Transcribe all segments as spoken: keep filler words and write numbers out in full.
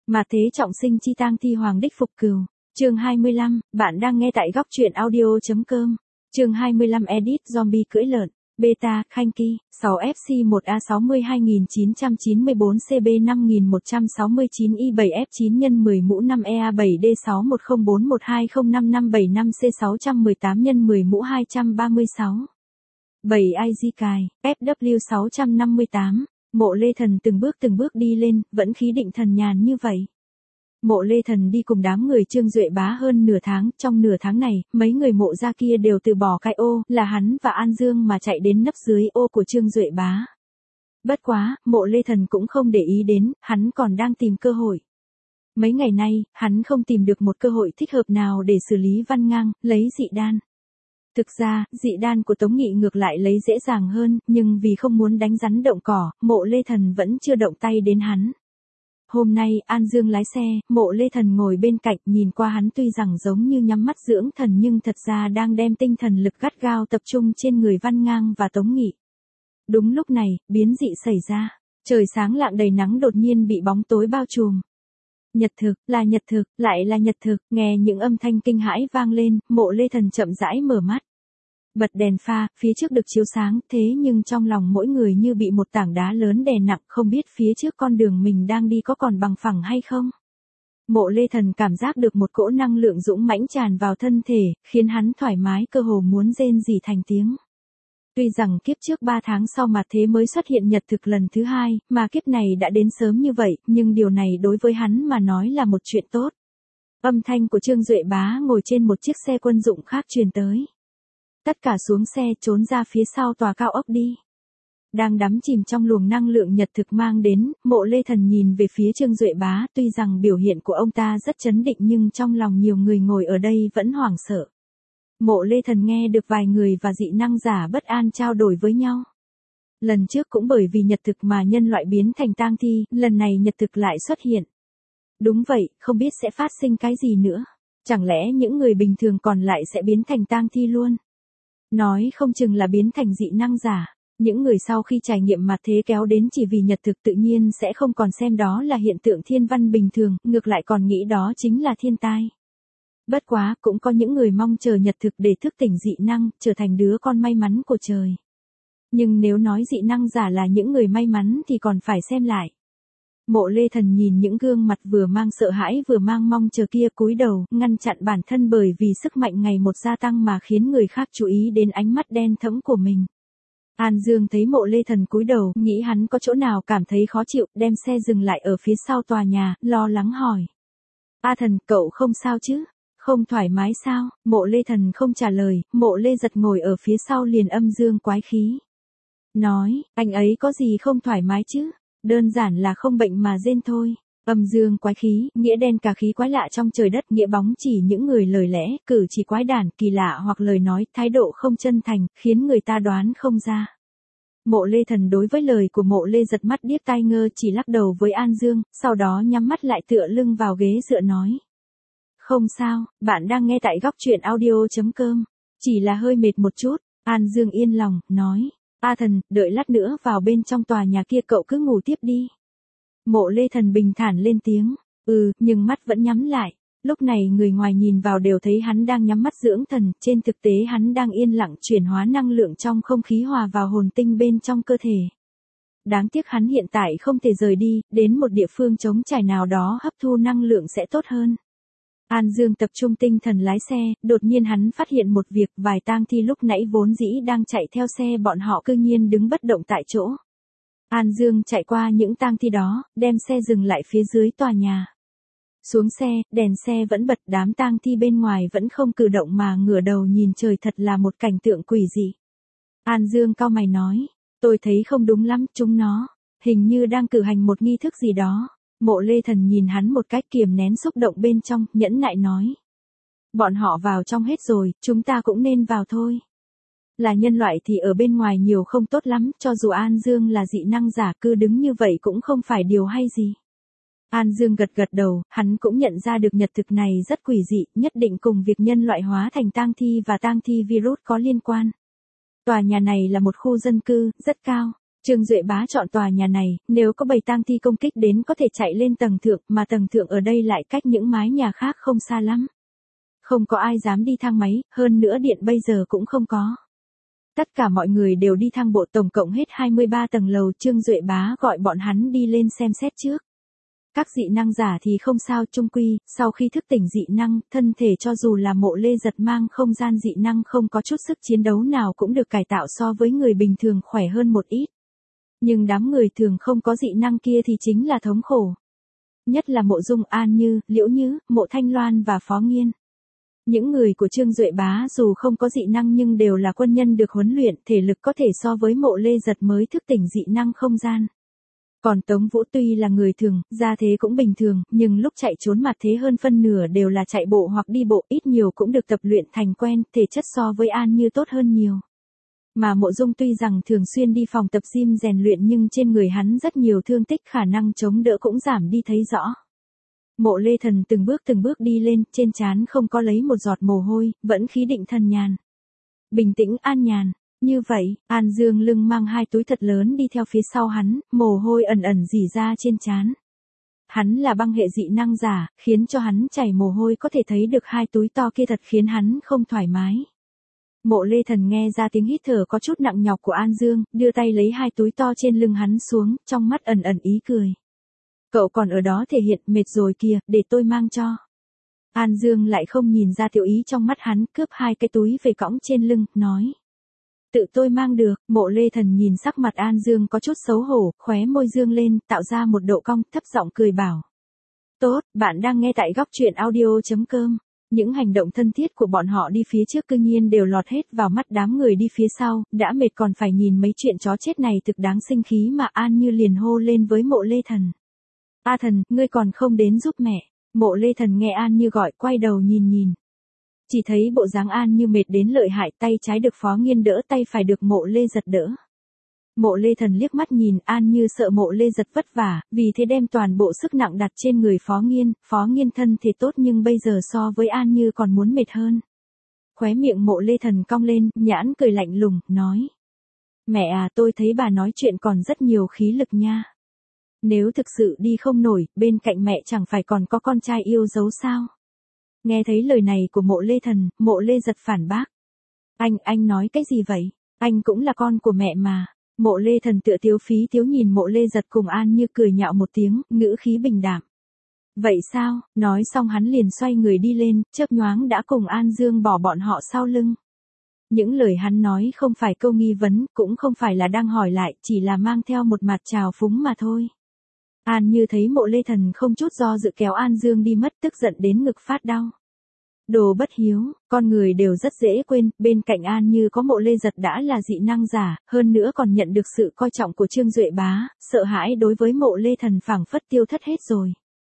Mà thế trọng sinh chi tang thi hoàng đích phục cừu. Chương hai mươi lăm, bạn đang nghe tại góc truyện audio chấm com. Chương hai mươi lăm edit zombie cưỡi lợn. Beta, Khanh Ki, sáu F C một A sáu mươi hai nghìn chín trăm chín mươi bốn C B năm nghìn một trăm sáu mươi chín I bảy F chín nhân mười mũ năm E A bảy D sáu một không bốn một hai không năm năm bảy năm C sáu một tám nhân mười mũ hai trăm ba mươi sáu. bảy I G cài, F W sáu năm tám. Mộ Lê Thần từng bước từng bước đi lên, vẫn khí định thần nhàn như vậy. Mộ Lê Thần đi cùng đám người Trương Duệ Bá hơn nửa tháng, trong nửa tháng này, mấy người mộ gia kia đều từ bỏ cái ô, là hắn và An Dương mà chạy đến nấp dưới ô của Trương Duệ Bá. Bất quá, mộ Lê Thần cũng không để ý đến, hắn còn đang tìm cơ hội. Mấy ngày nay, hắn không tìm được một cơ hội thích hợp nào để xử lý Văn Ngang, lấy dị đan. Thực ra, dị đan của Tống Nghị ngược lại lấy dễ dàng hơn, nhưng vì không muốn đánh rắn động cỏ, mộ Lê Thần vẫn chưa động tay đến hắn. Hôm nay, An Dương lái xe, mộ Lê Thần ngồi bên cạnh nhìn qua hắn tuy rằng giống như nhắm mắt dưỡng thần nhưng thật ra đang đem tinh thần lực gắt gao tập trung trên người Văn Ngang và Tống Nghị. Đúng lúc này, biến dị xảy ra. Trời sáng lạng đầy nắng đột nhiên bị bóng tối bao trùm. Nhật thực, là nhật thực, lại là nhật thực, nghe những âm thanh kinh hãi vang lên, mộ Lê Thần chậm rãi mở mắt. Bật đèn pha, phía trước được chiếu sáng, thế nhưng trong lòng mỗi người như bị một tảng đá lớn đè nặng, không biết phía trước con đường mình đang đi có còn bằng phẳng hay không. Mộ Lê Thần cảm giác được một cỗ năng lượng dũng mãnh tràn vào thân thể, khiến hắn thoải mái cơ hồ muốn rên rỉ thành tiếng. Tuy rằng kiếp trước ba tháng sau mà thế mới xuất hiện nhật thực lần thứ hai, mà kiếp này đã đến sớm như vậy, nhưng điều này đối với hắn mà nói là một chuyện tốt. Âm thanh của Trương Duệ Bá ngồi trên một chiếc xe quân dụng khác truyền tới. Tất cả xuống xe trốn ra phía sau tòa cao ốc đi. Đang đắm chìm trong luồng năng lượng nhật thực mang đến, mộ Lê Thần nhìn về phía Trương Duệ Bá, tuy rằng biểu hiện của ông ta rất chấn định nhưng trong lòng nhiều người ngồi ở đây vẫn hoảng sợ. Mộ Lê Thần nghe được vài người và dị năng giả bất an trao đổi với nhau. Lần trước cũng bởi vì nhật thực mà nhân loại biến thành tang thi, lần này nhật thực lại xuất hiện. Đúng vậy, không biết sẽ phát sinh cái gì nữa. Chẳng lẽ những người bình thường còn lại sẽ biến thành tang thi luôn? Nói không chừng là biến thành dị năng giả. Những người sau khi trải nghiệm mặt thế kéo đến chỉ vì nhật thực tự nhiên sẽ không còn xem đó là hiện tượng thiên văn bình thường, ngược lại còn nghĩ đó chính là thiên tai. Bất quá, cũng có những người mong chờ nhật thực để thức tỉnh dị năng, trở thành đứa con may mắn của trời. Nhưng nếu nói dị năng giả là những người may mắn thì còn phải xem lại. Mộ Lê Thần nhìn những gương mặt vừa mang sợ hãi vừa mang mong chờ kia cúi đầu, ngăn chặn bản thân bởi vì sức mạnh ngày một gia tăng mà khiến người khác chú ý đến ánh mắt đen thẫm của mình. An Dương thấy mộ Lê Thần cúi đầu, nghĩ hắn có chỗ nào cảm thấy khó chịu, đem xe dừng lại ở phía sau tòa nhà, lo lắng hỏi. A Thần, cậu không sao chứ? Không thoải mái sao? Mộ Lê Thần không trả lời, mộ Lê Giật ngồi ở phía sau liền âm dương quái khí. Nói, anh ấy có gì không thoải mái chứ? Đơn giản là không bệnh mà rên thôi. Âm dương quái khí, nghĩa đen cả khí quái lạ trong trời đất, nghĩa bóng chỉ những người lời lẽ, cử chỉ quái đản, kỳ lạ hoặc lời nói, thái độ không chân thành, khiến người ta đoán không ra. Mộ Lê Thần đối với lời của mộ Lê Giật mắt điếc tai ngơ chỉ lắc đầu với An Dương, sau đó nhắm mắt lại tựa lưng vào ghế dựa nói. Không sao, bạn đang nghe tại góc truyện audio chấm com. Chỉ là hơi mệt một chút. An Dương yên lòng, nói. A Thần, đợi lát nữa vào bên trong tòa nhà kia cậu cứ ngủ tiếp đi. Mộ Lê Thần bình thản lên tiếng. Ừ, nhưng mắt vẫn nhắm lại. Lúc này người ngoài nhìn vào đều thấy hắn đang nhắm mắt dưỡng thần, trên thực tế hắn đang yên lặng chuyển hóa năng lượng trong không khí hòa vào hồn tinh bên trong cơ thể. Đáng tiếc hắn hiện tại không thể rời đi, đến một địa phương trống trải nào đó hấp thu năng lượng sẽ tốt hơn. An Dương tập trung tinh thần lái xe, đột nhiên hắn phát hiện một việc, vài tang thi lúc nãy vốn dĩ đang chạy theo xe bọn họ cư nhiên đứng bất động tại chỗ. An Dương chạy qua những tang thi đó, đem xe dừng lại phía dưới tòa nhà. Xuống xe, đèn xe vẫn bật, đám tang thi bên ngoài vẫn không cử động mà ngửa đầu nhìn trời, thật là một cảnh tượng quỷ dị. An Dương cau mày nói, tôi thấy không đúng lắm, chúng nó, hình như đang cử hành một nghi thức gì đó. Mộ Lê Thần nhìn hắn một cách kiềm nén xúc động bên trong, nhẫn nại nói. Bọn họ vào trong hết rồi, chúng ta cũng nên vào thôi. Là nhân loại thì ở bên ngoài nhiều không tốt lắm, cho dù An Dương là dị năng giả cứ đứng như vậy cũng không phải điều hay gì. An Dương gật gật đầu, hắn cũng nhận ra được nhật thực này rất quỷ dị, nhất định cùng việc nhân loại hóa thành tang thi và tang thi virus có liên quan. Tòa nhà này là một khu dân cư, rất cao. Trương Duệ Bá chọn tòa nhà này, nếu có bầy tang thi công kích đến có thể chạy lên tầng thượng, mà tầng thượng ở đây lại cách những mái nhà khác không xa lắm. Không có ai dám đi thang máy, hơn nữa điện bây giờ cũng không có. Tất cả mọi người đều đi thang bộ, tổng cộng hết hai mươi ba tầng lầu. Trương Duệ Bá gọi bọn hắn đi lên xem xét trước. Các dị năng giả thì không sao, chung quy, sau khi thức tỉnh dị năng, thân thể cho dù là Mộ Lê Giật mang không gian dị năng không có chút sức chiến đấu nào cũng được cải tạo so với người bình thường khỏe hơn một ít. Nhưng đám người thường không có dị năng kia thì chính là thống khổ. Nhất là Mộ Dung, An Như, Liễu Như, Mộ Thanh Loan và Phó Nghiên. Những người của Trương Duệ Bá dù không có dị năng nhưng đều là quân nhân được huấn luyện, thể lực có thể so với Mộ Lê Giật mới thức tỉnh dị năng không gian. Còn Tống Vũ tuy là người thường, gia thế cũng bình thường, nhưng lúc chạy trốn mặt thế hơn phân nửa đều là chạy bộ hoặc đi bộ, ít nhiều cũng được tập luyện thành quen, thể chất so với An Như tốt hơn nhiều. Mà Mộ Dung tuy rằng thường xuyên đi phòng tập gym rèn luyện nhưng trên người hắn rất nhiều thương tích, khả năng chống đỡ cũng giảm đi thấy rõ. Mộ Lê Thần từng bước từng bước đi lên, trên trán không có lấy một giọt mồ hôi, vẫn khí định thần nhàn. Bình tĩnh an nhàn. Như vậy, An Dương lưng mang hai túi thật lớn đi theo phía sau hắn, mồ hôi ẩn ẩn rỉ ra trên trán. Hắn là băng hệ dị năng giả, khiến cho hắn chảy mồ hôi, có thể thấy được hai túi to kia thật khiến hắn không thoải mái. Mộ Lê Thần nghe ra tiếng hít thở có chút nặng nhọc của An Dương, đưa tay lấy hai túi to trên lưng hắn xuống, trong mắt ẩn ẩn ý cười. Cậu còn ở đó thể hiện mệt rồi kìa, để tôi mang cho. An Dương lại không nhìn ra tiểu ý trong mắt hắn, cướp hai cái túi về cõng trên lưng, nói. Tự tôi mang được. Mộ Lê Thần nhìn sắc mặt An Dương có chút xấu hổ, khóe môi dương lên, tạo ra một độ cong, thấp giọng cười bảo. Tốt, bạn đang nghe tại góc truyện audio.com. Những hành động thân thiết của bọn họ đi phía trước cương nhiên đều lọt hết vào mắt đám người đi phía sau, đã mệt còn phải nhìn mấy chuyện chó chết này thực đáng sinh khí mà An Như liền hô lên với Mộ Lê Thần. A Thần, ngươi còn không đến giúp mẹ. Mộ Lê Thần nghe An Như gọi, quay đầu nhìn nhìn. Chỉ thấy bộ dáng An Như mệt đến lợi hại, tay trái được Phó Nghiên đỡ, tay phải được Mộ Lê Giật đỡ. Mộ Lê Thần liếc mắt nhìn An Như sợ Mộ Lê Giật vất vả, vì thế đem toàn bộ sức nặng đặt trên người Phó Nghiên. Phó Nghiên thân thì tốt nhưng bây giờ so với An Như còn muốn mệt hơn. Khóe miệng Mộ Lê Thần cong lên, nhãn cười lạnh lùng, nói. Mẹ à, tôi thấy bà nói chuyện còn rất nhiều khí lực nha. Nếu thực sự đi không nổi, bên cạnh mẹ chẳng phải còn có con trai yêu dấu sao? Nghe thấy lời này của Mộ Lê Thần, Mộ Lê Giật phản bác. Anh, anh nói cái gì vậy? Anh cũng là con của mẹ mà. Mộ Lê Thần tựa tiếu phí tiếu nhìn Mộ Lê Giật cùng An Như cười nhạo một tiếng, ngữ khí bình đạm. Vậy sao? Nói xong hắn liền xoay người đi lên, chớp nhoáng đã cùng An Dương bỏ bọn họ sau lưng. Những lời hắn nói không phải câu nghi vấn, cũng không phải là đang hỏi lại, chỉ là mang theo một mặt trào phúng mà thôi. An Như thấy Mộ Lê Thần không chút do dự kéo An Dương đi mất, tức giận đến ngực phát đau. Đồ bất hiếu, con người đều rất dễ quên, bên cạnh An Như có Mộ Lê Giật đã là dị năng giả, hơn nữa còn nhận được sự coi trọng của Trương Duệ Bá, sợ hãi đối với Mộ Lê Thần phảng phất tiêu thất hết rồi.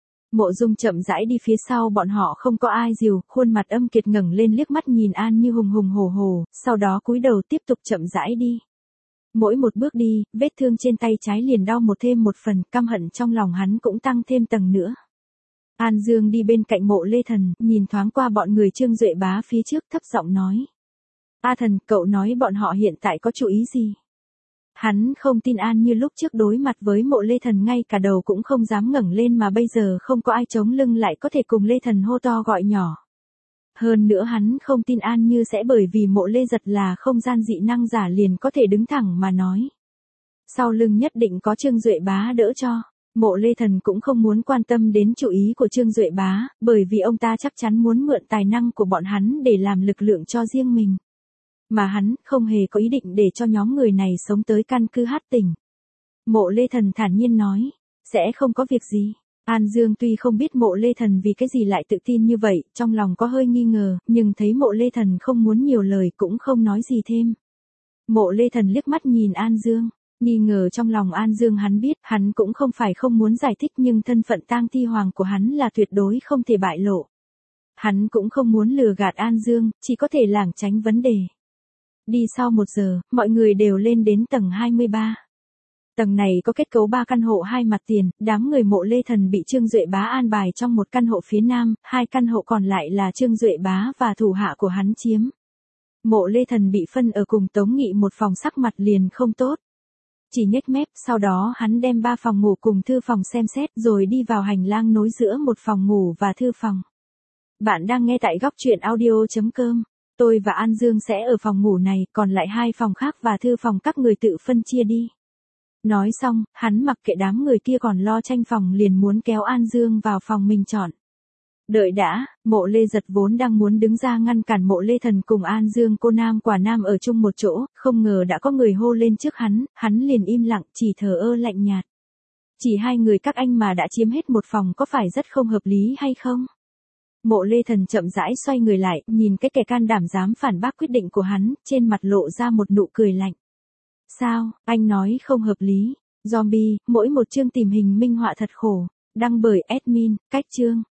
Mộ Dung chậm rãi đi phía sau bọn họ, không có ai dìu, khuôn mặt âm kiệt ngẩng lên liếc mắt nhìn An Như hùng hùng hổ hổ, sau đó cúi đầu tiếp tục chậm rãi đi. Mỗi một bước đi, vết thương trên tay trái liền đau một thêm một phần, căm hận trong lòng hắn cũng tăng thêm tầng nữa. An Dương đi bên cạnh Mộ Lê Thần, nhìn thoáng qua bọn người Trương Duệ Bá phía trước, thấp giọng nói. A Thần, cậu nói bọn họ hiện tại có chú ý gì? Hắn không tin An Như lúc trước đối mặt với Mộ Lê Thần ngay cả đầu cũng không dám ngẩng lên, mà bây giờ không có ai chống lưng lại có thể cùng Lê Thần hô to gọi nhỏ. Hơn nữa hắn không tin An Như sẽ bởi vì Mộ Lê Giật là không gian dị năng giả liền có thể đứng thẳng mà nói. Sau lưng nhất định có Trương Duệ Bá đỡ cho. Mộ Lê Thần cũng không muốn quan tâm đến chú ý của Trương Duệ Bá, bởi vì ông ta chắc chắn muốn mượn tài năng của bọn hắn để làm lực lượng cho riêng mình. Mà hắn không hề có ý định để cho nhóm người này sống tới căn cứ Hát Tỉnh. Mộ Lê Thần thản nhiên nói, sẽ không có việc gì. An Dương tuy không biết Mộ Lê Thần vì cái gì lại tự tin như vậy, trong lòng có hơi nghi ngờ, nhưng thấy Mộ Lê Thần không muốn nhiều lời cũng không nói gì thêm. Mộ Lê Thần liếc mắt nhìn An Dương, nghi ngờ trong lòng An Dương hắn biết, hắn cũng không phải không muốn giải thích nhưng thân phận tang thi hoàng của hắn là tuyệt đối không thể bại lộ. Hắn cũng không muốn lừa gạt An Dương, chỉ có thể lảng tránh vấn đề. Đi sau một giờ, mọi người đều lên đến tầng hai mươi ba. Tầng này có kết cấu ba căn hộ hai mặt tiền, đám người Mộ Lê Thần bị Trương Duệ Bá an bài trong một căn hộ phía nam, hai căn hộ còn lại là Trương Duệ Bá và thủ hạ của hắn chiếm. Mộ Lê Thần bị phân ở cùng Tống Nghị một phòng, sắc mặt liền không tốt. chỉ nhếch mép, sau đó hắn đem ba phòng ngủ cùng thư phòng xem xét rồi đi vào hành lang nối giữa một phòng ngủ và thư phòng. Bạn đang nghe tại góc truyện audio.com. Tôi và An Dương sẽ ở phòng ngủ này, còn lại hai phòng khác và thư phòng các người tự phân chia đi. Nói xong, hắn mặc kệ đám người kia còn lo tranh phòng liền muốn kéo An Dương vào phòng mình chọn. Đợi đã, Mộ Lê Giật vốn đang muốn đứng ra ngăn cản Mộ Lê Thần cùng An Dương cô nam quả nam ở chung một chỗ, không ngờ đã có người hô lên trước hắn, hắn liền im lặng, chỉ thờ ơ lạnh nhạt. Chỉ hai người các anh mà đã chiếm hết một phòng có phải rất không hợp lý hay không? Mộ Lê Thần chậm rãi xoay người lại, nhìn cái kẻ can đảm dám phản bác quyết định của hắn, trên mặt lộ ra một nụ cười lạnh. Sao, anh nói không hợp lý? Zombie, mỗi một chương tìm hình minh họa thật khổ, đăng bởi admin, cách chương.